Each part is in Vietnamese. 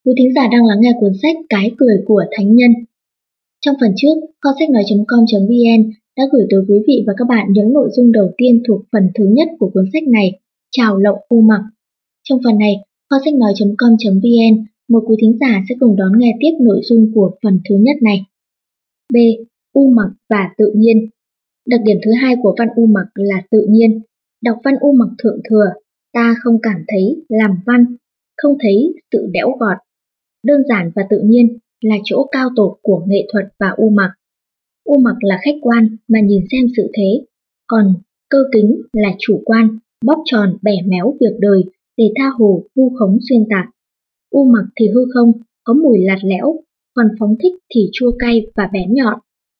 Quý thính giả đang lắng nghe cuốn sách Cái cười của thánh nhân. Trong phần trước, kho sách nói.com.vn đã gửi tới quý vị và các bạn những nội dung đầu tiên thuộc phần thứ nhất của cuốn sách này, Chào Lộng U Mặc. Trong phần này, kho sách nói.com.vn mời quý thính giả sẽ cùng đón nghe tiếp nội dung của phần thứ nhất này. B. U mặc và tự nhiên. Đặc điểm thứ hai của văn U mặc là tự nhiên. Đọc văn U mặc thượng thừa, ta không cảm thấy làm văn, không thấy sự đẽo gọt. Đơn giản và tự nhiên là chỗ cao tột của nghệ thuật và U mặc. U mặc là khách quan mà nhìn xem sự thế, còn cơ kính là chủ quan, bóp tròn bẻ méo việc đời để tha hồ vu khống xuyên tạc. U mặc thì hư không, có mùi lạt lẽo, còn phóng thích thì chua cay và bén nhọn.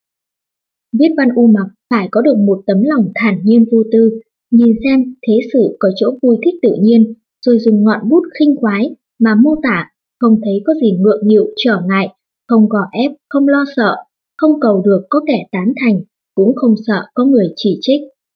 Viết văn U mặc phải có được một tấm lòng thản nhiên vô tư, nhìn xem thế sự có chỗ vui thích tự nhiên, rồi dùng ngọn bút khinh khoái mà mô tả, không thấy có gì ngượng nghịu trở ngại, không gò ép, không lo sợ, không cầu được có kẻ tán thành, cũng không sợ có người chỉ trích.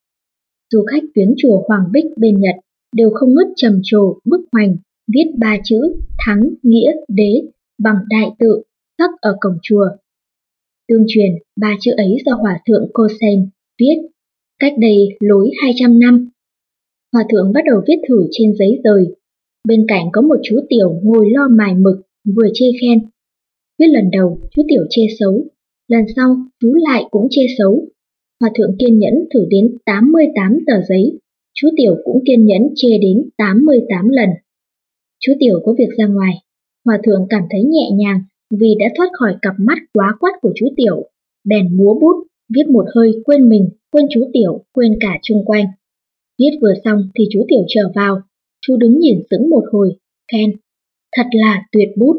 Du khách viếng chùa Hoàng Bích bên Nhật đều không ngớt trầm trồ bức hoành, viết 3 chữ thắng, nghĩa, đế bằng đại tự khắc ở cổng chùa. Tương truyền 3 chữ ấy do Hòa thượng Kosen viết cách đây lối 200 năm. Hòa thượng bắt đầu viết thử trên giấy rời. Bên cạnh có một chú tiểu ngồi lo mài mực, vừa chê khen. Viết lần đầu, chú tiểu chê xấu. Lần sau, chú lại cũng chê xấu. Hòa thượng kiên nhẫn thử đến 88 tờ giấy. Chú tiểu cũng kiên nhẫn chê đến 88 lần. Chú tiểu có việc ra ngoài. Hòa thượng cảm thấy nhẹ nhàng vì đã thoát khỏi cặp mắt quá quắt của chú tiểu. Bèn múa bút, viết một hơi quên mình, quên chú tiểu, quên cả chung quanh. Viết vừa xong thì chú tiểu trở vào. Chú đứng nhìn sững một hồi, khen, thật là tuyệt bút.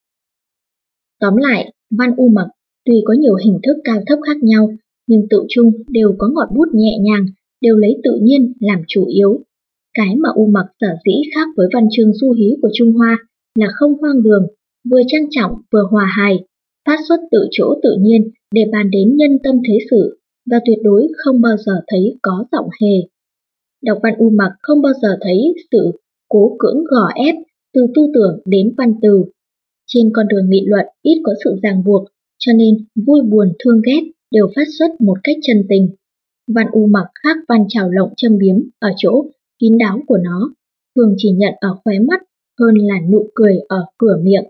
Tóm lại, văn U mặc tuy có nhiều hình thức cao thấp khác nhau, nhưng tự chung đều có ngọn bút nhẹ nhàng, đều lấy tự nhiên làm chủ yếu. Cái mà U mặc sở dĩ khác với văn chương du hí của Trung Hoa là không hoang đường, vừa trang trọng vừa hòa hài, phát xuất tự chỗ tự nhiên để bàn đến nhân tâm thế sự, và tuyệt đối không bao giờ thấy có giọng hề. Đọc văn U mặc không bao giờ thấy sự cố cưỡng gò ép từ tư tưởng đến văn từ. Trên con đường nghị luận ít có sự ràng buộc, cho nên vui buồn thương ghét đều phát xuất một cách chân tình. Văn U mặc khác văn Chào Lộng châm biếm ở chỗ kín đáo của nó, thường chỉ nhận ở khóe mắt hơn là nụ cười ở cửa miệng.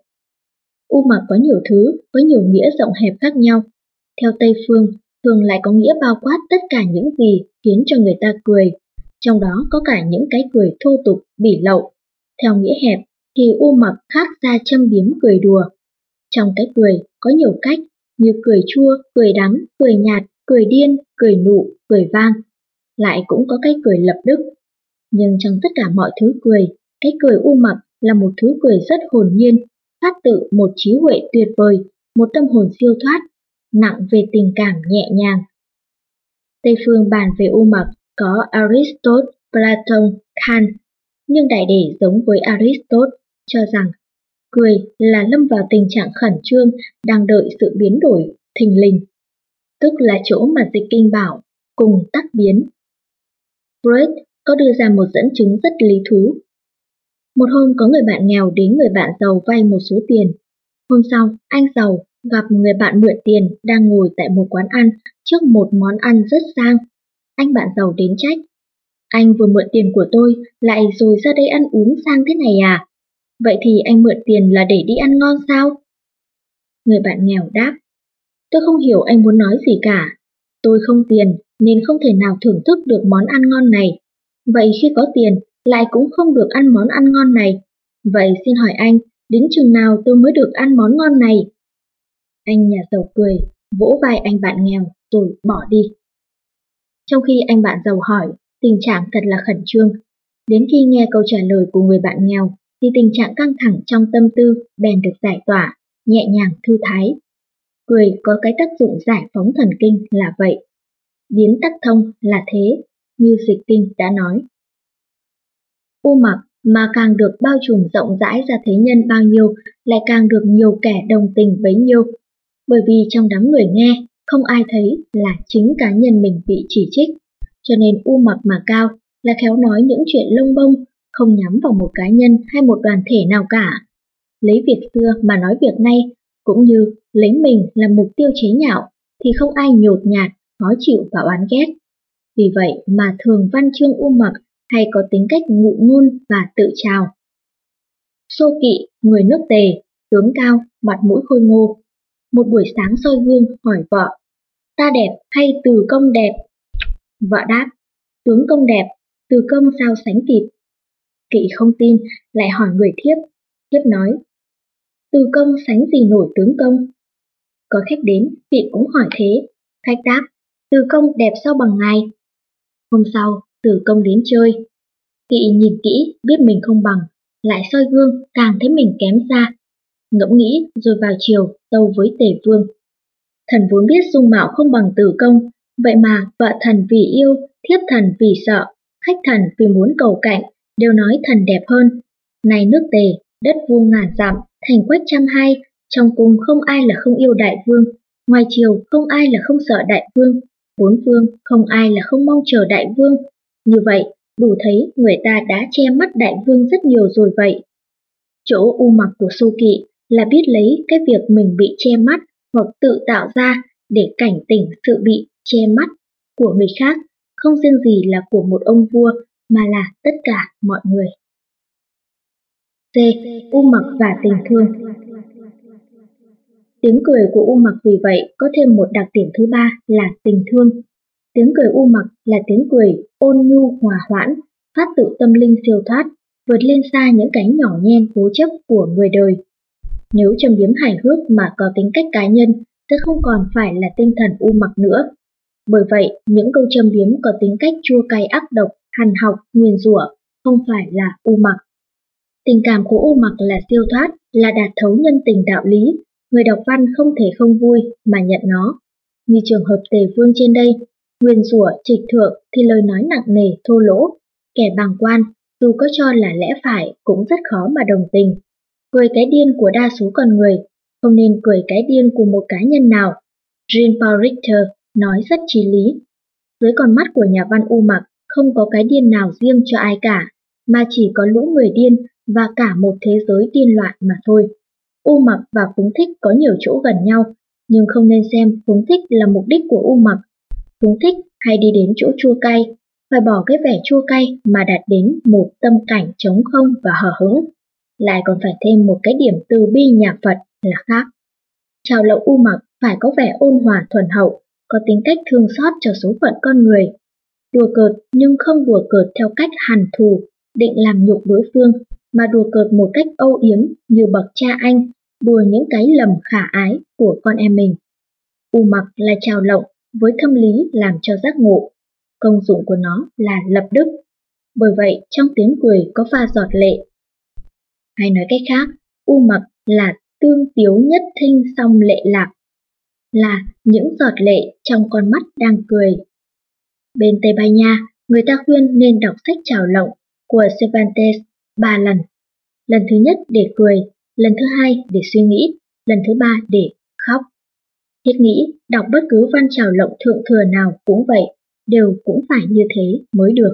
U mặc có nhiều thứ, có nhiều nghĩa rộng hẹp khác nhau. Theo Tây phương, thường lại có nghĩa bao quát tất cả những gì khiến cho người ta cười, trong đó có cả những cái cười thô tục, bỉ lậu. Theo nghĩa hẹp thì U mặc khác ra châm biếm cười đùa. Trong cái cười có nhiều cách như cười chua, cười đắng, cười nhạt, cười điên, cười nụ, cười vang. Lại cũng có cái cười lập đức. Nhưng trong tất cả mọi thứ cười, cái cười U mặc là một thứ cười rất hồn nhiên, phát tự một trí huệ tuyệt vời, một tâm hồn siêu thoát, nặng về tình cảm nhẹ nhàng. Tây phương bàn về U mặc có Aristotle, Platon, Kant, nhưng đại để giống với Aristotle, cho rằng cười là lâm vào tình trạng khẩn trương đang đợi sự biến đổi thình lình, tức là chỗ mà dịch kinh bảo cùng tắc biến. Freud có đưa ra một dẫn chứng rất lý thú. Một hôm có người bạn nghèo đến người bạn giàu vay một số tiền. Hôm sau, anh giàu gặp người bạn mượn tiền đang ngồi tại một quán ăn trước một món ăn rất sang. Anh bạn giàu đến trách. Anh vừa mượn tiền của tôi, lại rồi ra đây ăn uống sang thế này à? Vậy thì anh mượn tiền là để đi ăn ngon sao? Người bạn nghèo đáp. Tôi không hiểu anh muốn nói gì cả. Tôi không tiền nên không thể nào thưởng thức được món ăn ngon này. Vậy khi có tiền, lại cũng không được ăn món ăn ngon này. Vậy xin hỏi anh, đến chừng nào tôi mới được ăn món ngon này? Anh nhà giàu cười, vỗ vai anh bạn nghèo rồi bỏ đi. Trong khi anh bạn giàu hỏi, tình trạng thật là khẩn trương. Đến khi nghe câu trả lời của người bạn nghèo, thì tình trạng căng thẳng trong tâm tư bèn được giải tỏa, nhẹ nhàng thư thái. Cười có cái tác dụng giải phóng thần kinh là vậy. Biến tắc thông là thế, như dịch kinh đã nói. U mặc mà càng được bao trùm rộng rãi ra thế nhân bao nhiêu, lại càng được nhiều kẻ đồng tình bấy nhiêu. Bởi vì trong đám người nghe, không ai thấy là chính cá nhân mình bị chỉ trích. Cho nên U mặc mà cao là khéo nói những chuyện lông bông, không nhắm vào một cá nhân hay một đoàn thể nào cả. lấy việc xưa mà nói việc nay, cũng như lấy mình làm mục tiêu chế nhạo, thì không ai nhột nhạt, khó chịu và oán ghét. Vì vậy mà thường văn chương U Mặc hay có tính cách ngụ ngôn và tự trào. Xô Kỵ, người nước Tề, tướng cao, mặt mũi khôi ngô. Một buổi sáng soi gương hỏi vợ, ta đẹp hay Từ Công đẹp? Vợ đáp, tướng công đẹp, Từ Công sao sánh kịp. Kỵ không tin, lại hỏi người thiếp. Thiếp nói, Từ Công sánh gì nổi tướng công? Có khách đến, Kỵ cũng hỏi thế. Khách đáp, Từ Công đẹp sao bằng ngài? Hôm sau, Từ Công đến chơi. Kỵ nhìn kỹ, biết mình không bằng, lại soi gương, càng thấy mình kém xa. Ngẫm nghĩ rồi vào chiều tâu với Tề Vương. Thần vốn biết dung mạo không bằng Từ Công, vậy mà vợ thần vì yêu, thiếp thần vì sợ, khách thần vì muốn cầu cạnh, đều nói thần đẹp hơn. Này nước Tề, đất vuông ngàn dặm, thành quách trăm hai, trong cung không ai là không yêu đại vương, ngoài triều không ai là không sợ đại vương, bốn phương không ai là không mong chờ đại vương. Như vậy, đủ thấy người ta đã che mắt đại vương rất nhiều rồi vậy. Chỗ U Mặc của Xô Kỵ là biết lấy cái việc mình bị che mắt hoặc tự tạo ra để cảnh tỉnh sự bị che mắt của người khác, không riêng gì là của một ông vua mà là tất cả mọi người. C. U Mặc và tình thương. Tiếng cười của U Mặc vì vậy có thêm một đặc điểm thứ ba là tình thương. Tiếng cười U Mặc là tiếng cười ôn nhu hòa hoãn, phát tự tâm linh siêu thoát, vượt lên xa những cái nhỏ nhen cố chấp của người đời. Nếu châm biếm hài hước mà có tính cách cá nhân, sẽ không còn phải là tinh thần U Mặc nữa. Bởi vậy, những câu châm biếm có tính cách chua cay ác độc, hằn học, nguyền rủa, không phải là U Mặc. Tình cảm của U Mặc là siêu thoát, là đạt thấu nhân tình đạo lý, người đọc văn không thể không vui mà nhận nó. Như trường hợp Tề Vương trên đây, nguyền rủa trịch thượng thì lời nói nặng nề thô lỗ, kẻ bàng quan dù có cho là lẽ phải cũng rất khó mà đồng tình. Cười cái điên của đa số con người, không nên cười cái điên của một cá nhân nào. Jean-Paul Richter nói rất chí lý. Dưới con mắt của nhà văn U Mặc không có cái điên nào riêng cho ai cả, mà chỉ có lũ người điên và cả một thế giới điên loạn mà thôi. U Mặc và Phúng Thích có nhiều chỗ gần nhau, nhưng không nên xem Phúng Thích là mục đích của U Mặc. Phúng Thích hay đi đến chỗ chua cay, phải bỏ cái vẻ chua cay mà đạt đến một tâm cảnh trống không và hờ hững. Lại còn phải thêm một cái điểm từ bi nhà Phật là khác. Trào Lộng U Mặc phải có vẻ ôn hòa thuần hậu, có tính cách thương xót cho số phận con người. Đùa cợt nhưng không đùa cợt theo cách hằn thù, định làm nhục đối phương, mà đùa cợt một cách âu yếm như bậc cha anh, đùa những cái lầm khả ái của con em mình. U Mặc là trào lộng với thâm lý làm cho giác ngộ. Công dụng của nó là lập đức. Bởi vậy trong tiếng cười có pha giọt lệ. Hay nói cách khác, U Mặc là tương tiếu nhất thinh song lệ lạc, là những giọt lệ trong con mắt đang cười. Bên Tây Ban Nha, người ta khuyên nên đọc sách Trào Lộng của Cervantes 3 lần. Lần thứ nhất để cười, lần thứ hai để suy nghĩ, lần thứ ba để khóc. Thiết nghĩ đọc bất cứ văn Trào Lộng thượng thừa nào cũng vậy, đều cũng phải như thế mới được.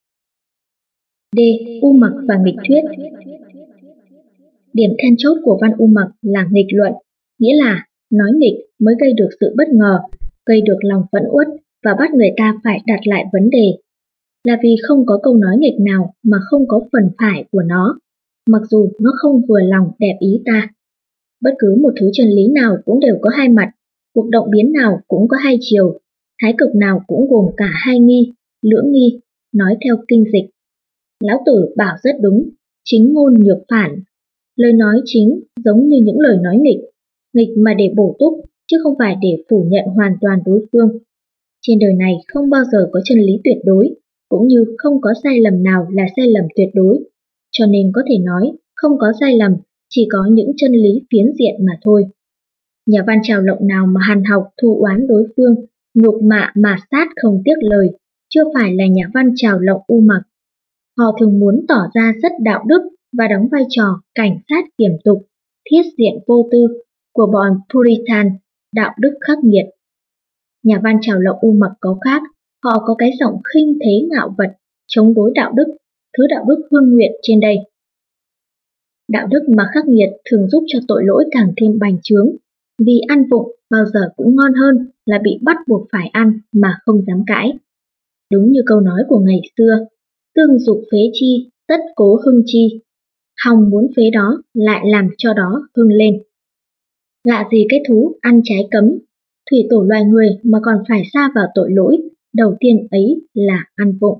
D. U Mặc và nghịch thuyết. Điểm then chốt của văn U Mặc là nghịch luận, nghĩa là nói nghịch mới gây được sự bất ngờ, gây được lòng phẫn uất và bắt người ta phải đặt lại vấn đề. Là vì không có câu nói nghịch nào mà không có phần phải của nó, mặc dù nó không vừa lòng đẹp ý ta. Bất cứ một thứ chân lý nào cũng đều có hai mặt, cuộc động biến nào cũng có hai chiều, thái cực nào cũng gồm cả hai nghi, lưỡng nghi, nói theo kinh dịch. Lão Tử bảo rất đúng, chính ngôn nhược phản. Lời nói chính giống như những lời nói nghịch, nghịch mà để bổ túc, chứ không phải để phủ nhận hoàn toàn đối phương. Trên đời này không bao giờ có chân lý tuyệt đối, cũng như không có sai lầm nào là sai lầm tuyệt đối. Cho nên có thể nói, không có sai lầm, chỉ có những chân lý phiến diện mà thôi. Nhà văn Trào Lộng nào mà hằn học thù oán đối phương, nhục mạ mà sát không tiếc lời, chưa phải là nhà văn Trào Lộng U Mặc. Họ thường muốn tỏ ra rất đạo đức và đóng vai trò cảnh sát kiểm tục, thiết diện vô tư của bọn Puritan, đạo đức khắc nghiệt. Nhà văn Trào Lộng U Mặc có khác, họ có cái giọng khinh thế ngạo vật, chống đối đạo đức, thứ đạo đức hương nguyện trên đây. Đạo đức mà khắc nghiệt thường giúp cho tội lỗi càng thêm bành trướng, vì ăn vụng bao giờ cũng ngon hơn là bị bắt buộc phải ăn mà không dám cãi. Đúng như câu nói của ngày xưa, tương dục phế chi, tất cố hưng chi. Hòng muốn phế đó lại làm cho đó hưng lên. Lạ gì cái thú ăn trái cấm, thủy tổ loài người mà còn phải sa vào tội lỗi, đầu tiên ấy là ăn vụng.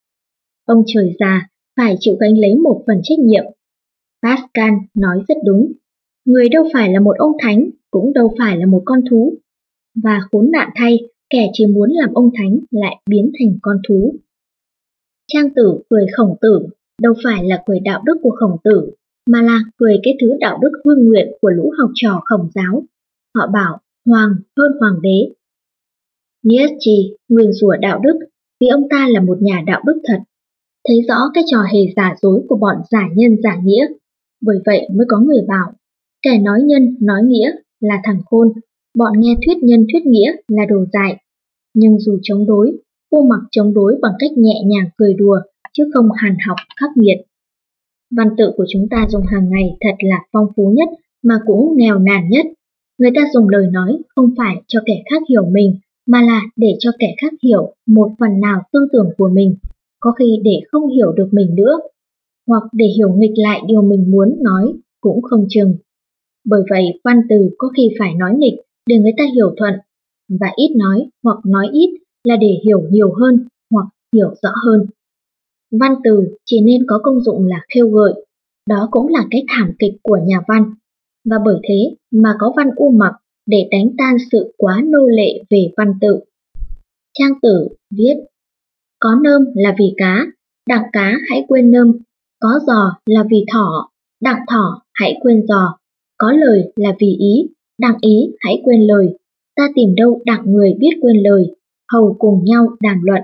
Ông trời già phải chịu gánh lấy một phần trách nhiệm. Pascal nói rất đúng, người đâu phải là một ông thánh, cũng đâu phải là một con thú. Và khốn nạn thay, kẻ chỉ muốn làm ông thánh lại biến thành con thú. Trang Tử cười Khổng Tử đâu phải là cười đạo đức của Khổng Tử, mà là cười cái thứ đạo đức hương nguyện của lũ học trò Khổng giáo. Họ bảo hoàng hơn hoàng đế. Nietzsche nguyền rủa đạo đức vì ông ta là một nhà đạo đức thật, thấy rõ cái trò hề giả dối của bọn giả nhân giả nghĩa. Bởi vậy mới có người bảo, kẻ nói nhân nói nghĩa là thằng khôn, bọn nghe thuyết nhân thuyết nghĩa là đồ dại. Nhưng dù chống đối, cô mặc chống đối bằng cách nhẹ nhàng cười đùa, chứ không hàn học khắc nghiệt. Văn tự của chúng ta dùng hàng ngày thật là phong phú nhất mà cũng nghèo nàn nhất. Người ta dùng lời nói không phải cho kẻ khác hiểu mình, mà là để cho kẻ khác hiểu một phần nào tư tưởng của mình, có khi để không hiểu được mình nữa, hoặc để hiểu nghịch lại điều mình muốn nói cũng không chừng. Bởi vậy văn từ có khi phải nói nghịch để người ta hiểu thuận, và ít nói hoặc nói ít là để hiểu nhiều hơn hoặc hiểu rõ hơn. Văn từ chỉ nên có công dụng là khêu gợi, đó cũng là cái thảm kịch của nhà văn, và bởi thế mà có văn u mặc để đánh tan sự quá nô lệ về văn tự. Trang Tử viết, có nơm là vì cá, đặng cá hãy quên nơm, có giò là vì thỏ, đặng thỏ hãy quên giò, có lời là vì ý, đặng ý hãy quên lời, ta tìm đâu đặng người biết quên lời, hầu cùng nhau đàm luận.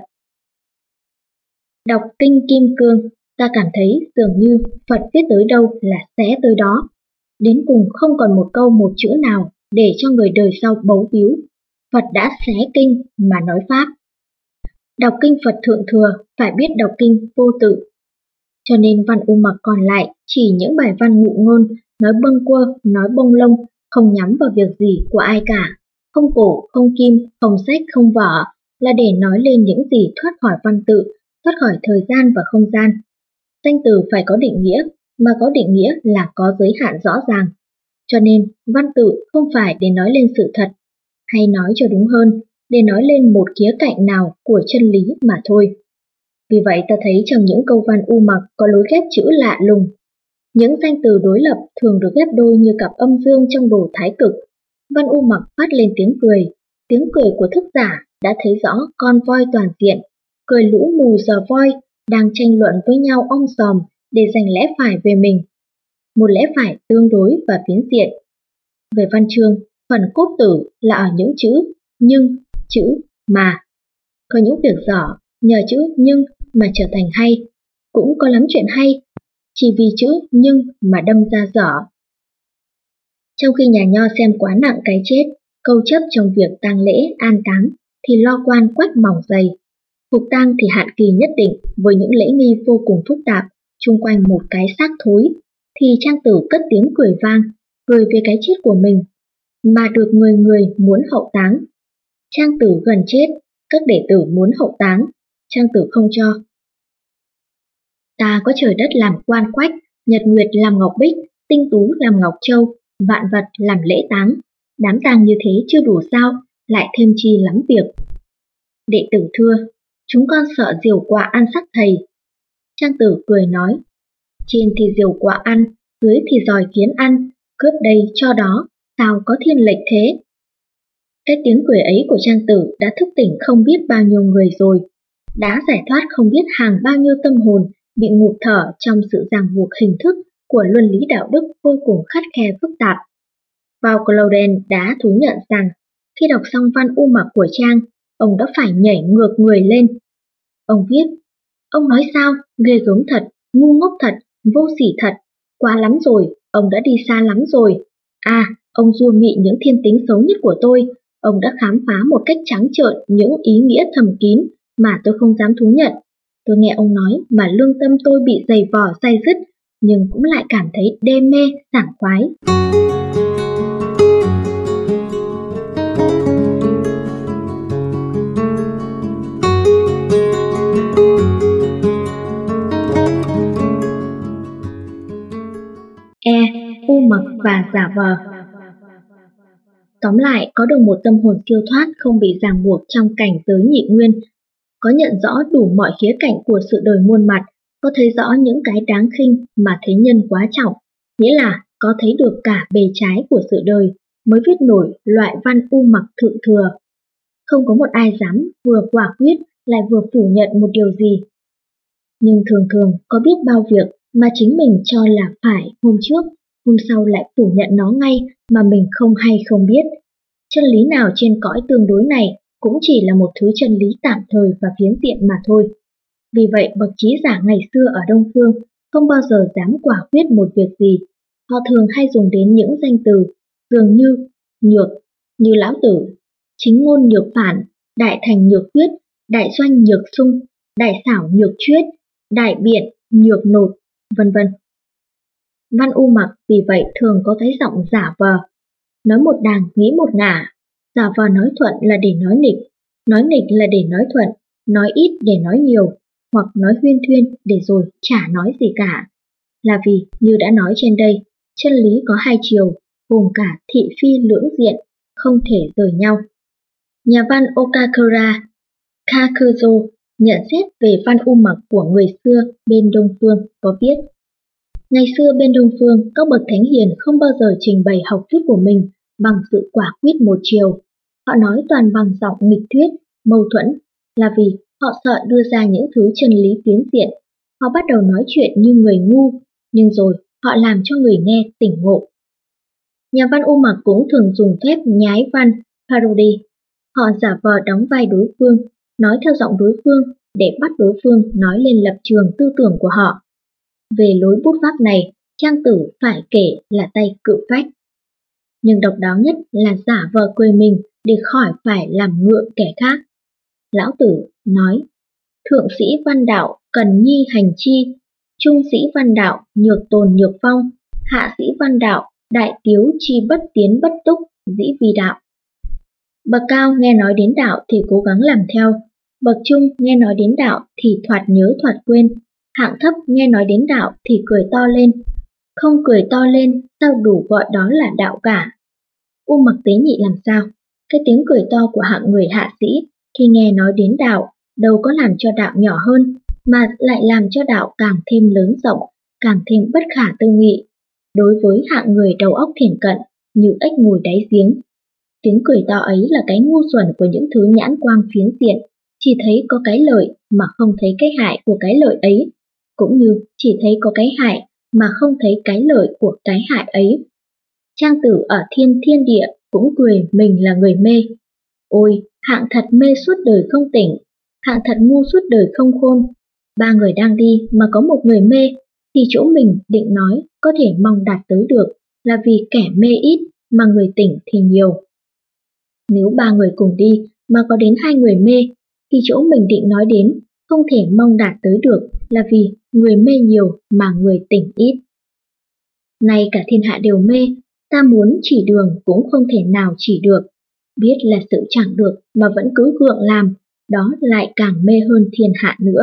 Đọc kinh Kim Cương, ta cảm thấy dường như Phật viết tới đâu là xé tới đó. Đến cùng không còn một câu một chữ nào để cho người đời sau bấu víu. Phật đã xé kinh mà nói Pháp. Đọc kinh Phật Thượng Thừa phải biết đọc kinh vô tự. Cho nên văn u mặc còn lại chỉ những bài văn ngụ ngôn, nói bâng quơ, nói bông lông, không nhắm vào việc gì của ai cả. Không cổ, không kim, không sách, không vở, là để nói lên những gì thoát khỏi văn tự, thoát khỏi thời gian và không gian. Danh từ phải có định nghĩa, mà có định nghĩa là có giới hạn rõ ràng. Cho nên, văn tự không phải để nói lên sự thật, hay nói cho đúng hơn, để nói lên một khía cạnh nào của chân lý mà thôi. Vì vậy ta thấy trong những câu văn u mặc có lối ghép chữ lạ lùng. Những danh từ đối lập thường được ghép đôi như cặp âm dương trong đồ thái cực. Văn u mặc phát lên tiếng cười của thức giả đã thấy rõ con voi toàn diện, cười lũ mù giờ voi đang tranh luận với nhau om sòm để giành lẽ phải về mình. Một lẽ phải tương đối và phiến diện. Về văn chương, phần cốt tử là ở những chữ nhưng, chữ mà. Có những việc dở nhờ chữ nhưng mà trở thành hay, cũng có lắm chuyện hay chỉ vì chữ nhưng mà đâm ra dở. Trong khi nhà nho xem quá nặng cái chết, câu chấp trong việc tang lễ an táng thì lo quan quách mỏng dày. Phục tang thì hạn kỳ nhất định với những lễ nghi vô cùng phức tạp chung quanh một cái xác thối, thì Trang Tử cất tiếng cười vang, cười về cái chết của mình, mà được người người muốn hậu táng. Trang Tử gần chết, các đệ tử muốn hậu táng, Trang Tử không cho. Ta có trời đất làm quan quách, nhật nguyệt làm ngọc bích, tinh tú làm ngọc châu, vạn vật làm lễ táng. Đám tang như thế chưa đủ sao, lại thêm chi lắm việc. Đệ tử thưa, chúng con sợ diều quạ ăn xác thầy. Trang Tử cười nói, trên thì diều quạ ăn, dưới thì giòi kiến ăn, cướp đây cho đó, sao có thiên lệch thế? Cái tiếng cười ấy của Trang Tử đã thức tỉnh không biết bao nhiêu người rồi, đã giải thoát không biết hàng bao nhiêu tâm hồn bị ngụp thở trong sự ràng buộc hình thức của luân lý đạo đức vô cùng khắt khe phức tạp. Paul Claudel đã thú nhận rằng khi đọc xong văn u mặc của Trang, ông đã phải nhảy ngược người lên. Ông viết, ông nói sao, ghê gớm thật, ngu ngốc thật, vô sỉ thật, quá lắm rồi, ông đã đi xa lắm rồi. À, ông rua mị những thiên tính xấu nhất của tôi, ông đã khám phá một cách trắng trợn những ý nghĩa thầm kín mà tôi không dám thú nhận. Tôi nghe ông nói mà lương tâm tôi bị dày vò day dứt, nhưng cũng lại cảm thấy đê mê, sảng khoái. U mật và giả vờ. Tóm lại, có được một tâm hồn siêu thoát không bị ràng buộc trong cảnh giới nhị nguyên, có nhận rõ đủ mọi khía cạnh của sự đời muôn mặt, có thấy rõ những cái đáng khinh mà thế nhân quá trọng, nghĩa là có thấy được cả bề trái của sự đời, mới viết nổi loại văn u mặc thượng thừa. Không có một ai dám vừa quả quyết lại vừa phủ nhận một điều gì. Nhưng thường thường có biết bao việc mà chính mình cho là phải hôm trước, hôm sau lại phủ nhận nó ngay mà mình không hay không biết. Chân lý nào trên cõi tương đối này cũng chỉ là một thứ chân lý tạm thời và phiến diện mà thôi. Vì vậy bậc trí giả ngày xưa ở Đông Phương không bao giờ dám quả quyết một việc gì. Họ thường hay dùng đến những danh từ dường như, nhược, như Lão Tử, chính ngôn nhược phản, đại thành nhược quyết, đại doanh nhược sung, đại xảo nhược chuyết, đại biện nhược nột, vân vân. Văn u mặc vì vậy thường có cái giọng giả vờ. Nói một đàng nghĩ một ngả, giả vờ nói thuận là để nói nghịch là để nói thuận, nói ít để nói nhiều, hoặc nói huyên thuyên để rồi chả nói gì cả. Là vì, như đã nói trên đây, chân lý có hai chiều, gồm cả thị phi lưỡng diện, không thể rời nhau. Nhà văn Okakura Kakuzo nhận xét về văn u mặc của người xưa bên Đông Phương có viết: ngày xưa bên Đông Phương, các bậc thánh hiền không bao giờ trình bày học thuyết của mình bằng sự quả quyết một chiều. Họ nói toàn bằng giọng nghịch thuyết, mâu thuẫn, là vì họ sợ đưa ra những thứ chân lý phiến diện. Họ bắt đầu nói chuyện như người ngu, nhưng rồi họ làm cho người nghe tỉnh ngộ. Nhà văn u mặc cũng thường dùng phép nhái văn, parody. Họ giả vờ đóng vai đối phương, nói theo giọng đối phương để bắt đối phương nói lên lập trường tư tưởng của họ. Về lối bút pháp này, Trang Tử phải kể là tay cự phách. Nhưng độc đáo nhất là giả vờ quê mình để khỏi phải làm ngượng kẻ khác. Lão Tử nói: thượng sĩ văn đạo cần nhi hành chi, trung sĩ văn đạo nhược tồn nhược phong, hạ sĩ văn đạo đại tiếu chi bất tiến bất túc, dĩ vi đạo. Bậc cao nghe nói đến đạo thì cố gắng làm theo, bậc trung nghe nói đến đạo thì thoạt nhớ thoạt quên, hạng thấp nghe nói đến đạo thì cười to lên. Không cười to lên sao đủ gọi đó là đạo cả. U mặc tế nhị làm sao? Cái tiếng cười to của hạng người hạ sĩ khi nghe nói đến đạo đâu có làm cho đạo nhỏ hơn, mà lại làm cho đạo càng thêm lớn rộng, càng thêm bất khả tư nghị. Đối với hạng người đầu óc thiển cận như ếch ngồi đáy giếng, tiếng cười to ấy là cái ngu xuẩn của những thứ nhãn quang phiến diện, chỉ thấy có cái lợi mà không thấy cái hại của cái lợi ấy, cũng như chỉ thấy có cái hại mà không thấy cái lợi của cái hại ấy. Trang Tử ở Thiên Thiên Địa cũng cười mình là người mê. Ôi, hạng thật mê suốt đời không tỉnh, hạng thật ngu suốt đời không khôn. Ba người đang đi mà có một người mê, thì chỗ mình định nói có thể mong đạt tới được là vì kẻ mê ít mà người tỉnh thì nhiều. Nếu ba người cùng đi mà có đến hai người mê, thì chỗ mình định nói đến không thể mong đạt tới được là vì người mê nhiều mà người tỉnh ít. Nay cả thiên hạ đều mê, ta muốn chỉ đường cũng không thể nào chỉ được. Biết là sự chẳng được mà vẫn cứ gượng làm, đó lại càng mê hơn thiên hạ nữa.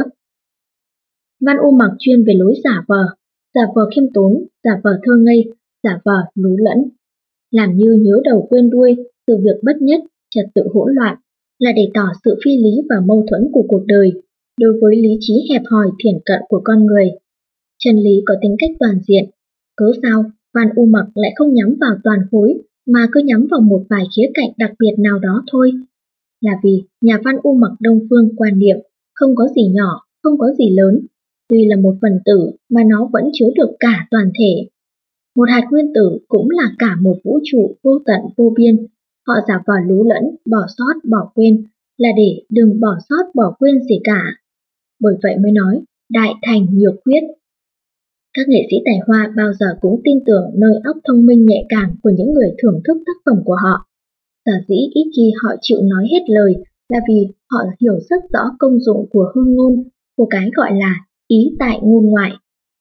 Văn u mặc chuyên về lối giả vờ khiêm tốn, giả vờ thơ ngây, giả vờ lú lẫn. Làm như nhớ đầu quên đuôi, sự việc bất nhất, trật tự hỗn loạn, là để tỏ sự phi lý và mâu thuẫn của cuộc đời, đối với lý trí hẹp hòi thiển cận của con người. Chân lý có tính cách toàn diện, cớ sao Văn u mặc lại không nhắm vào toàn khối, mà cứ nhắm vào một vài khía cạnh đặc biệt nào đó thôi? Là vì nhà văn u mặc Đông Phương quan niệm không có gì nhỏ, không có gì lớn, tuy là một phần tử mà nó vẫn chứa được cả toàn thể. Một hạt nguyên tử cũng là cả một vũ trụ vô tận vô biên. Họ giả vờ lú lẫn, bỏ sót, bỏ quên, là để đừng bỏ sót, bỏ quên gì cả. Bởi vậy mới nói, đại thành nhược quyết. Các nghệ sĩ tài hoa bao giờ cũng tin tưởng nơi óc thông minh nhạy cảm của những người thưởng thức tác phẩm của họ. Sở dĩ ít khi họ chịu nói hết lời là vì họ hiểu rất rõ công dụng của hương ngôn, của cái gọi là ý tại ngôn ngoại.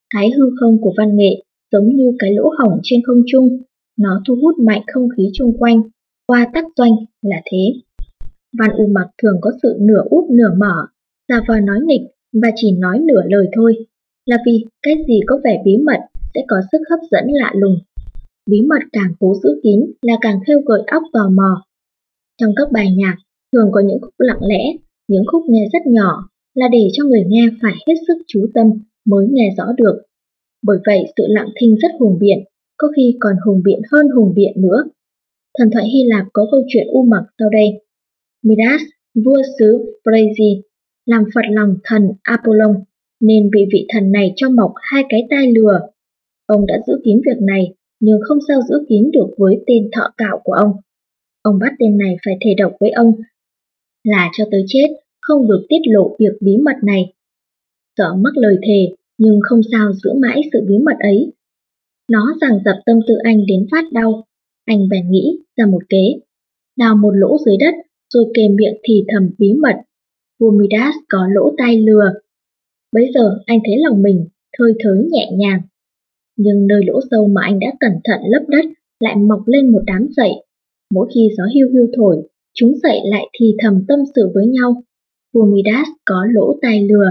Cái hư không của văn nghệ giống như cái lỗ hổng trên không trung, nó thu hút mạnh không khí chung quanh, qua tác doanh là thế. Văn u mặc thường có sự nửa úp nửa mở, giả vờ nói nghịch và chỉ nói nửa lời thôi, là vì cái gì có vẻ bí mật sẽ có sức hấp dẫn lạ lùng. Bí mật càng cố giữ kín là càng khêu gợi óc tò mò. Trong các bài nhạc, thường có những khúc lặng lẽ, những khúc nghe rất nhỏ, là để cho người nghe phải hết sức chú tâm mới nghe rõ được. Bởi vậy sự lặng thinh rất hùng biện, có khi còn hùng biện hơn hùng biện nữa. Thần thoại Hy Lạp có câu chuyện u mặc sau đây. Midas, vua xứ Phrygia, làm phật lòng thần Apollon, nên bị vị thần này cho mọc hai cái tai lừa. Ông đã giữ kín việc này, nhưng không sao giữ kín được với tên thợ cạo của ông. Ông bắt tên này phải thề độc với ông là cho tới chết, không được tiết lộ việc bí mật này. Sợ mắc lời thề, nhưng không sao giữ mãi sự bí mật ấy. Nó giằng dập tâm tư anh đến phát đau. Anh bèn nghĩ ra một kế, đào một lỗ dưới đất, rồi kề miệng thì thầm bí mật. Vua Midas có lỗ tai lừa. Bấy giờ anh thấy lòng mình thơi thới nhẹ nhàng. Nhưng nơi lỗ sâu mà anh đã cẩn thận lấp đất lại mọc lên một đám sậy. Mỗi khi gió hiu hiu thổi, chúng sậy lại thì thầm tâm sự với nhau. Vua Midas có lỗ tai lừa.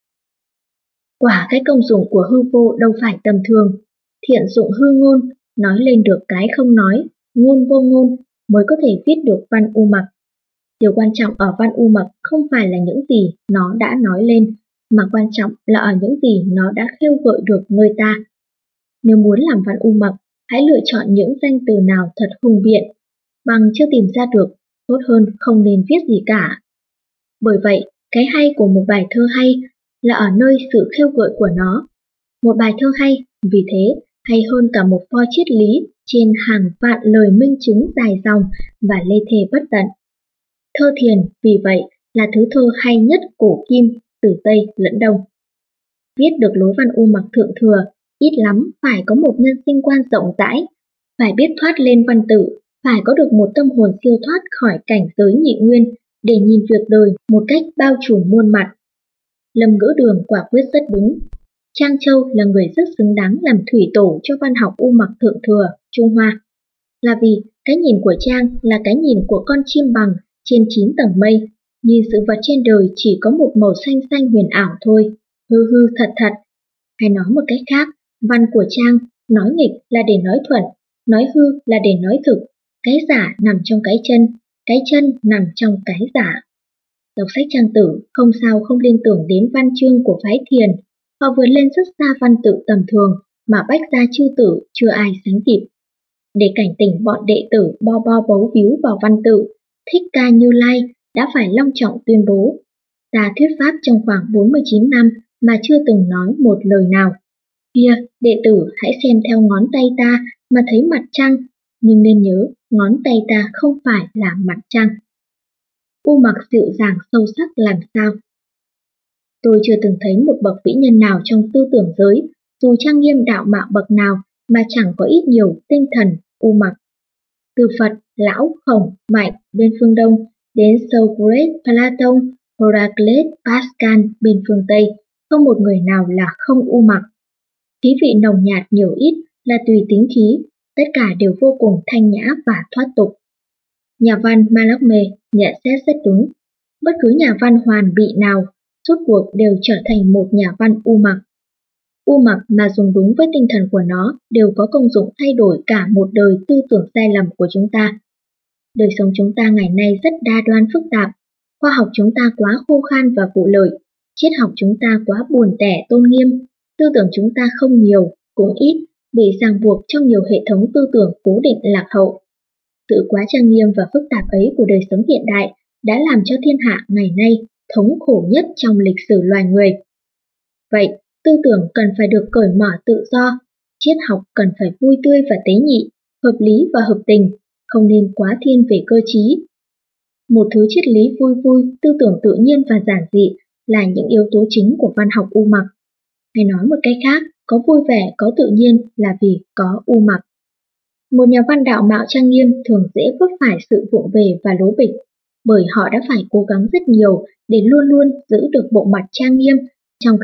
Quả cái công dụng của hư vô đâu phải tầm thường. Thiện dụng hư ngôn, nói lên được cái không nói, ngôn vô ngôn, mới có thể viết được văn u mặc. Điều quan trọng ở văn u mặc không phải là những gì nó đã nói lên, mà quan trọng là ở những gì nó đã khêu gợi được nơi ta. Nếu muốn làm văn u mặc, hãy lựa chọn những danh từ nào thật hùng biện. Bằng chưa tìm ra được, tốt hơn không nên viết gì cả. Bởi vậy, cái hay của một bài thơ hay là ở nơi sự khêu gợi của nó. Một bài thơ hay, vì thế, hay hơn cả một pho triết lý trên hàng vạn lời minh chứng dài dòng và lê thề bất tận. Thơ thiền, vì vậy, là thứ thơ hay nhất cổ kim, từ Tây lẫn Đông. Viết được lối văn u mặc thượng thừa, ít lắm phải có một nhân sinh quan rộng rãi, phải biết thoát lên văn tự, phải có được một tâm hồn siêu thoát khỏi cảnh giới nhị nguyên để nhìn việc đời một cách bao trùm muôn mặt. Lâm Ngữ Đường quả quyết rất đúng. Trang Châu là người rất xứng đáng làm thủy tổ cho văn học u mặc thượng thừa, Trung Hoa. Là vì cái nhìn của Trang là cái nhìn của con chim bằng trên 9 tầng mây, nhìn sự vật trên đời chỉ có một màu xanh xanh huyền ảo thôi, hư hư thật thật. Hay nói một cách khác, văn của Trang nói nghịch là để nói thuận, nói hư là để nói thực, cái giả nằm trong cái chân nằm trong cái giả. Đọc sách Trang Tử không sao không liên tưởng đến văn chương của phái Thiền, họ vượt lên rất xa văn tự tầm thường mà bách gia chư tử chưa ai sánh kịp. Để cảnh tỉnh bọn đệ tử bo bo bấu víu vào văn tự, Thích Ca Như Lai đã phải long trọng tuyên bố: ta thuyết pháp trong khoảng 49 năm mà chưa từng nói một lời nào. Kia, đệ tử hãy xem theo ngón tay ta mà thấy mặt trăng, nhưng nên nhớ ngón tay ta không phải là mặt trăng. U mặc dịu dàng sâu sắc làm sao? Tôi chưa từng thấy một bậc vĩ nhân nào trong tư tưởng giới, dù trang nghiêm đạo mạo bậc nào mà chẳng có ít nhiều tinh thần u mặc. Từ Phật, Lão, Khổng, Mạnh bên phương Đông đến Socrates, Plato, Heracles, Pascal bên phương Tây, không một người nào là không u mặc. Khí vị nồng nhạt nhiều ít là tùy tính khí, tất cả đều vô cùng thanh nhã và thoát tục. Nhà văn Mallarmé nhận xét rất đúng. Bất cứ nhà văn hoàn bị nào, suốt cuộc đều trở thành một nhà văn u mặc. U mặc mà dùng đúng với tinh thần của nó đều có công dụng thay đổi cả một đời tư tưởng sai lầm của chúng ta. Đời sống chúng ta ngày nay rất đa đoan phức tạp, khoa học chúng ta quá khô khan và vụ lợi, triết học chúng ta quá buồn tẻ tôn nghiêm, tư tưởng chúng ta không nhiều, cũng ít, bị ràng buộc trong nhiều hệ thống tư tưởng cố định lạc hậu. Sự quá trang nghiêm và phức tạp ấy của đời sống hiện đại đã làm cho thiên hạ ngày nay thống khổ nhất trong lịch sử loài người. Vậy, tư tưởng cần phải được cởi mở tự do, triết học cần phải vui tươi và tế nhị, hợp lý và hợp tình, không nên quá thiên về cơ trí. Một thứ triết lý vui vui, tư tưởng tự nhiên và giản dị là những yếu tố chính của văn học u mặc. Hay nói một cách khác, có vui vẻ, có tự nhiên là vì có u mặc. Một nhà văn đạo mạo trang nghiêm thường dễ vấp phải sự vụng về và lố bịch, bởi họ đã phải cố gắng rất nhiều để luôn luôn giữ được bộ mặt trang nghiêm, trong khi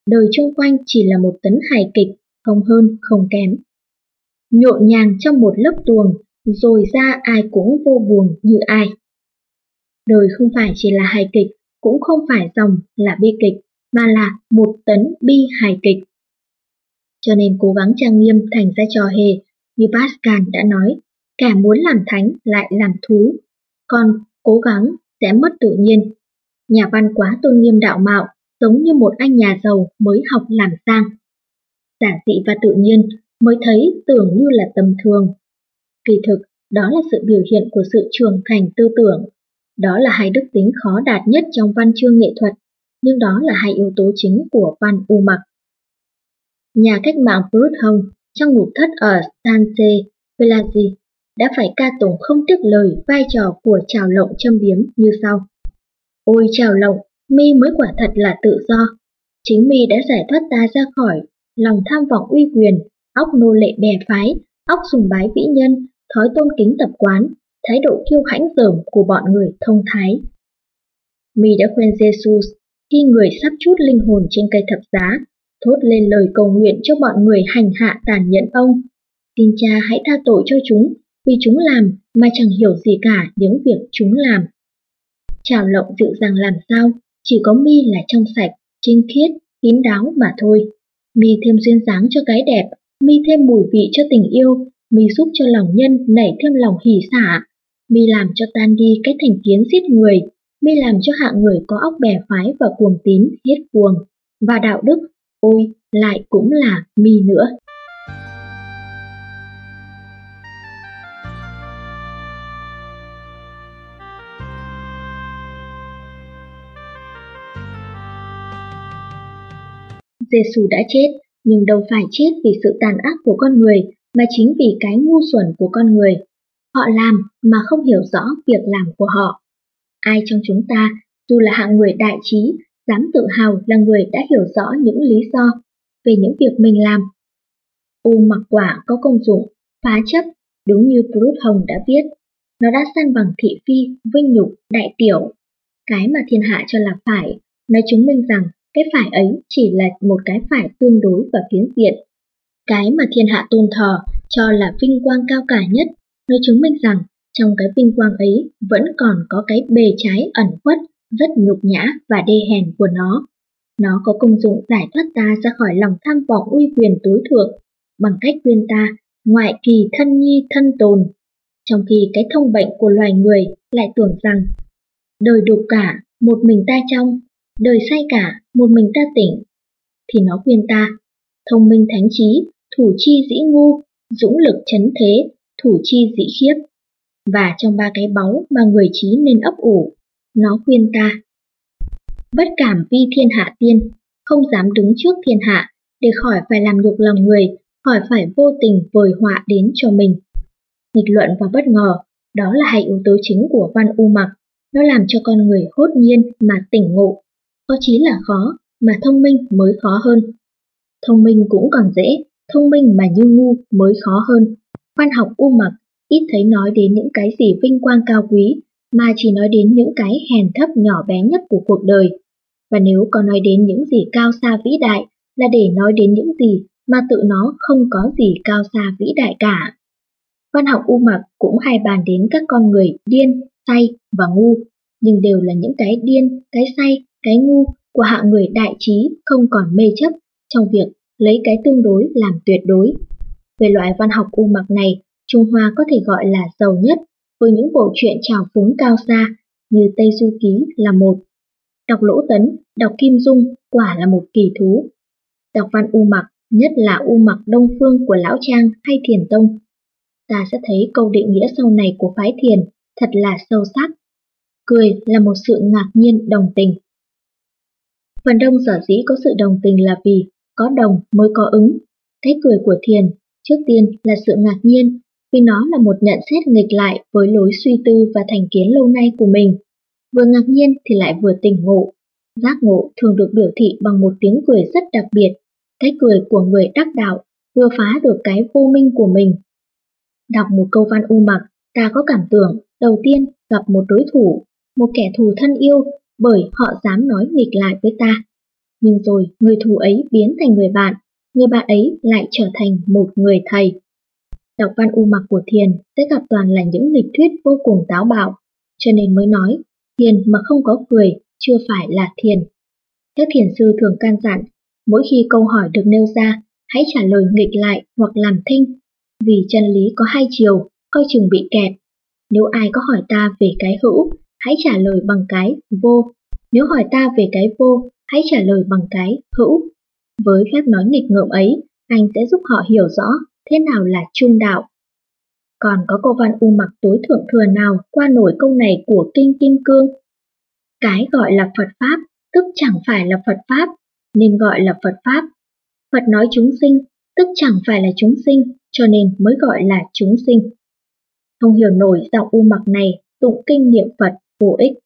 đời chung quanh chỉ là một tấn hài kịch, không hơn không kém. Nhộn nhàng trong một lớp tuồng, rồi ra ai cũng vô buồn như ai. Đời không phải chỉ là hài kịch, cũng không phải dòng là bi kịch, mà là một tấn bi hài kịch. Cho nên cố gắng trang nghiêm thành ra trò hề, như Pascal đã nói, kẻ muốn làm thánh lại làm thú, còn cố gắng sẽ mất tự nhiên. Nhà văn quá tôn nghiêm đạo mạo, giống như một anh nhà giàu mới học làm sang. Giản dị và tự nhiên mới thấy tưởng như là tầm thường. Kỳ thực, đó là sự biểu hiện của sự trưởng thành tư tưởng. Đó là hai đức tính khó đạt nhất trong văn chương nghệ thuật, nhưng đó là hai yếu tố chính của văn u mặc. Nhà cách mạng Proudhon trong ngục thất ở Stanze-Velazi đã phải ca tụng không tiếc lời vai trò của Trào Lộng châm biếm như sau. Ôi Trào Lộng, mi mới quả thật là tự do. Chính mi đã giải thoát ta ra khỏi lòng tham vọng uy quyền, óc nô lệ bè phái, óc sùng bái vĩ nhân, thói tôn kính tập quán, thái độ kiêu hãnh dởm của bọn người thông thái. Mi đã khuyên Jesus khi người sắp trút linh hồn trên cây thập giá, thốt lên lời cầu nguyện cho bọn người hành hạ tàn nhẫn ông. Xin cha hãy tha tội cho chúng, vì chúng làm mà chẳng hiểu gì cả những việc chúng làm. Trào Lộng dịu dàng làm sao, chỉ có mi là trong sạch, trinh khiết, kín đáo mà thôi. Mi thêm duyên dáng cho cái đẹp, mi thêm mùi vị cho tình yêu, mi giúp cho lòng nhân nảy thêm lòng hỉ xả, mi làm cho tan đi cái thành kiến giết người, mi làm cho hạng người có óc bè phái và cuồng tín hết cuồng, và đạo đức, ôi, lại cũng là mi nữa. Giê-xu đã chết, nhưng đâu phải chết vì sự tàn ác của con người, mà chính vì cái ngu xuẩn của con người. Họ làm mà không hiểu rõ việc làm của họ. Ai trong chúng ta, dù là hạng người đại trí, dám tự hào là người đã hiểu rõ những lý do về những việc mình làm. U mặc quả có công dụng, phá chấp, đúng như Proudhon đã viết. Nó đã san bằng thị phi, vinh nhục, đại tiểu. Cái mà thiên hạ cho là phải, nó chứng minh rằng cái phải ấy chỉ là một cái phải tương đối và phiến diện. Cái mà thiên hạ tôn thờ cho là vinh quang cao cả nhất, nó chứng minh rằng trong cái vinh quang ấy vẫn còn có cái bề trái ẩn khuất, rất nhục nhã và đê hèn của nó. Nó có công dụng giải thoát ta ra khỏi lòng tham vọng uy quyền tối thượng, bằng cách khuyên ta ngoại kỳ thân nhi thân tồn. Trong khi cái thông bệnh của loài người lại tưởng rằng đời đục cả, một mình ta trong, đời say cả, một mình ta tỉnh, thì nó khuyên ta thông minh thánh trí, thủ chi dĩ ngu, dũng lực trấn thế, thủ chi dĩ khiếp. Và trong ba cái báu mà người trí nên ấp ủ, nó khuyên ta bất cảm vi thiên hạ tiên, không dám đứng trước thiên hạ, để khỏi phải làm nhục lòng người, khỏi phải vô tình vời họa đến cho mình. Nghịch luận và bất ngờ, đó là hai yếu tố chính của văn u mặc. Nó làm cho con người hốt nhiên mà tỉnh ngộ. Có chí là khó, mà thông minh mới khó hơn. Thông minh cũng còn dễ, thông minh mà như ngu mới khó hơn. Văn học u mặc ít thấy nói đến những cái gì vinh quang cao quý, mà chỉ nói đến những cái hèn thấp nhỏ bé nhất của cuộc đời. Và nếu có nói đến những gì cao xa vĩ đại, là để nói đến những gì mà tự nó không có gì cao xa vĩ đại cả. Văn học u mặc cũng hay bàn đến các con người điên, say và ngu, nhưng đều là những cái điên, cái say, cái ngu của hạng người đại trí không còn mê chấp trong việc lấy cái tương đối làm tuyệt đối. Về loại văn học u mặc này, Trung Hoa có thể gọi là giàu nhất, với những bộ truyện trào phúng cao xa như Tây Du Ký là một. Đọc Lỗ Tấn, đọc Kim Dung quả là một kỳ thú. Đọc văn u mặc, nhất là u mặc Đông Phương của Lão Trang hay Thiền Tông, ta sẽ thấy câu định nghĩa sau này của phái Thiền thật là sâu sắc. Cười là một sự ngạc nhiên đồng tình. Phần đông sở dĩ có sự đồng tình là vì có đồng mới có ứng. Cái cười của Thiền trước tiên là sự ngạc nhiên, vì nó là một nhận xét nghịch lại với lối suy tư và thành kiến lâu nay của mình. Vừa ngạc nhiên thì lại vừa tỉnh ngộ. Giác ngộ thường được biểu thị bằng một tiếng cười rất đặc biệt. Cái cười của người đắc đạo vừa phá được cái vô minh của mình. Đọc một câu văn u mặc, ta có cảm tưởng đầu tiên gặp một đối thủ, một kẻ thù thân yêu, bởi họ dám nói nghịch lại với ta. nhưng rồi người thù ấy biến thành người bạn ấy lại trở thành một người thầy. Đọc văn U Mặc của Thiền sẽ gặp toàn là những nghịch thuyết vô cùng táo bạo, cho nên mới nói, thiền mà không có cười chưa phải là thiền. Các thiền sư thường can dặn, mỗi khi câu hỏi được nêu ra, hãy trả lời nghịch lại hoặc làm thinh, vì chân lý có hai chiều, coi chừng bị kẹt. Nếu ai có hỏi ta về cái hữu, hãy trả lời bằng cái vô. Nếu hỏi ta về cái vô, hãy trả lời bằng cái hữu. Với phép nói nghịch ngợm ấy, anh sẽ giúp họ hiểu rõ thế nào là trung đạo. Còn có câu văn U Mặc tối thượng thừa nào qua nổi câu này của Kinh Kim Cương? Cái gọi là Phật Pháp, tức chẳng phải là Phật Pháp, nên gọi là Phật Pháp. Phật nói chúng sinh, tức chẳng phải là chúng sinh, cho nên mới gọi là chúng sinh. Không hiểu nổi giọng U Mặc này, tụng kinh niệm Phật vô ích.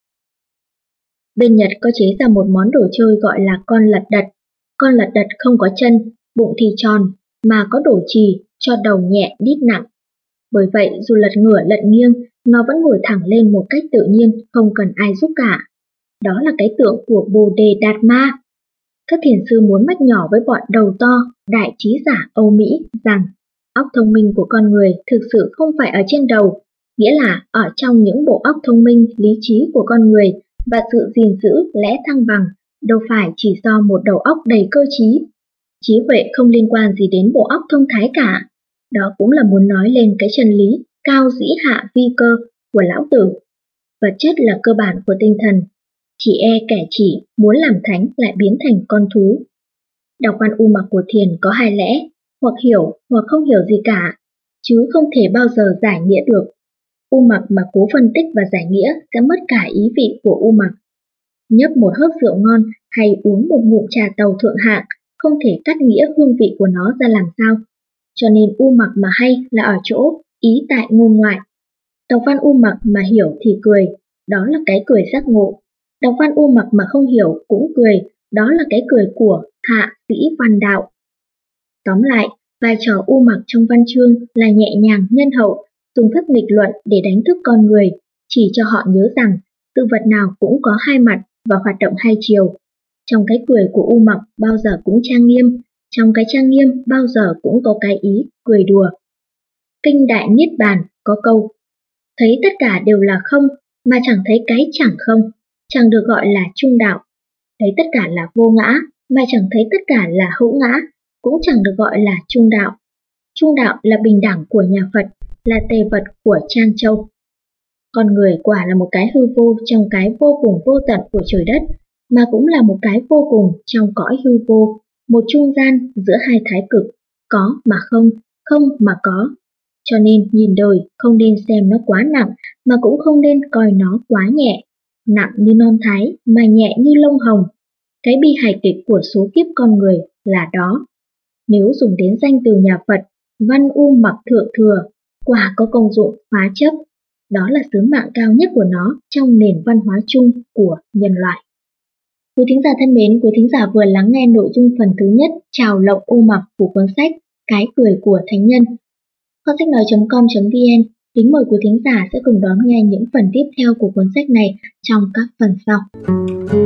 Bên Nhật có chế ra một món đồ chơi gọi là con lật đật. Con lật đật không có chân, bụng thì tròn, mà có đổ chì, cho đầu nhẹ đít nặng. Bởi vậy dù lật ngửa lật nghiêng, nó vẫn ngồi thẳng lên một cách tự nhiên, không cần ai giúp cả. Đó là cái tượng của Bồ Đề Đạt Ma. Các thiền sư muốn mách nhỏ với bọn đầu to, đại trí giả Âu Mỹ rằng óc thông minh của con người thực sự không phải ở trên đầu, nghĩa là ở trong những bộ óc thông minh, lý trí của con người và sự gìn giữ lẽ thăng bằng, đâu phải chỉ do một đầu óc đầy cơ trí. Trí huệ không liên quan gì đến bộ óc thông thái cả. Đó cũng là muốn nói lên cái chân lý cao dĩ hạ vi cơ của lão tử. Vật chất là cơ bản của tinh thần. Chỉ e kẻ chỉ muốn làm thánh lại biến thành con thú. Đọc văn U Mặc của Thiền có hai lẽ, hoặc hiểu hoặc không hiểu gì cả, chứ không thể bao giờ giải nghĩa được. U Mặc mà cố phân tích và giải nghĩa sẽ mất cả ý vị của U Mặc. Nhấp một hớp rượu ngon hay uống một ngụm trà tàu thượng hạng, không thể cắt nghĩa hương vị của nó ra làm sao. Cho nên U Mặc mà hay là ở chỗ ý tại ngôn ngoại. Đọc văn U Mặc mà hiểu thì cười, đó là cái cười giác ngộ. Đọc văn U Mặc mà không hiểu cũng cười, đó là cái cười của hạ sĩ văn đạo. Tóm lại, vai trò U Mặc trong văn chương là nhẹ nhàng nhân hậu, dùng phép nghịch luận để đánh thức con người, chỉ cho họ nhớ rằng sự vật nào cũng có hai mặt và hoạt động hai chiều. Trong cái cười của U Mặc bao giờ cũng trang nghiêm, trong cái trang nghiêm bao giờ cũng có cái ý cười đùa. Kinh Đại Niết Bàn có câu, thấy tất cả đều là không mà chẳng thấy cái chẳng không, chẳng được gọi là trung đạo. Thấy tất cả là vô ngã mà chẳng thấy tất cả là hữu ngã, cũng chẳng được gọi là trung đạo. Trung đạo là bình đẳng của nhà Phật, là tề vật của Trang Châu. Con người quả là một cái hư vô trong cái vô cùng vô tận của trời đất, mà cũng là một cái vô cùng trong cõi hư vô, một trung gian giữa hai thái cực, có mà không, không mà có. Cho nên nhìn đời không nên xem nó quá nặng, mà cũng không nên coi nó quá nhẹ. Nặng như non thái mà nhẹ như lông hồng. Cái bi hài kịch của số kiếp con người là đó. Nếu dùng đến danh từ nhà Phật, văn U Mặc thượng thừa, quả có công dụng phá chấp. Đó là sứ mạng cao nhất của nó trong nền văn hóa chung của nhân loại. Quý thính giả thân mến, quý thính giả vừa lắng nghe nội dung phần thứ nhất Chào Lộng U Mặc của cuốn sách Cái Cười của Thánh Nhân. Kho sách nói.com.vn kính mời quý thính giả sẽ cùng đón nghe những phần tiếp theo của cuốn sách này trong các phần sau.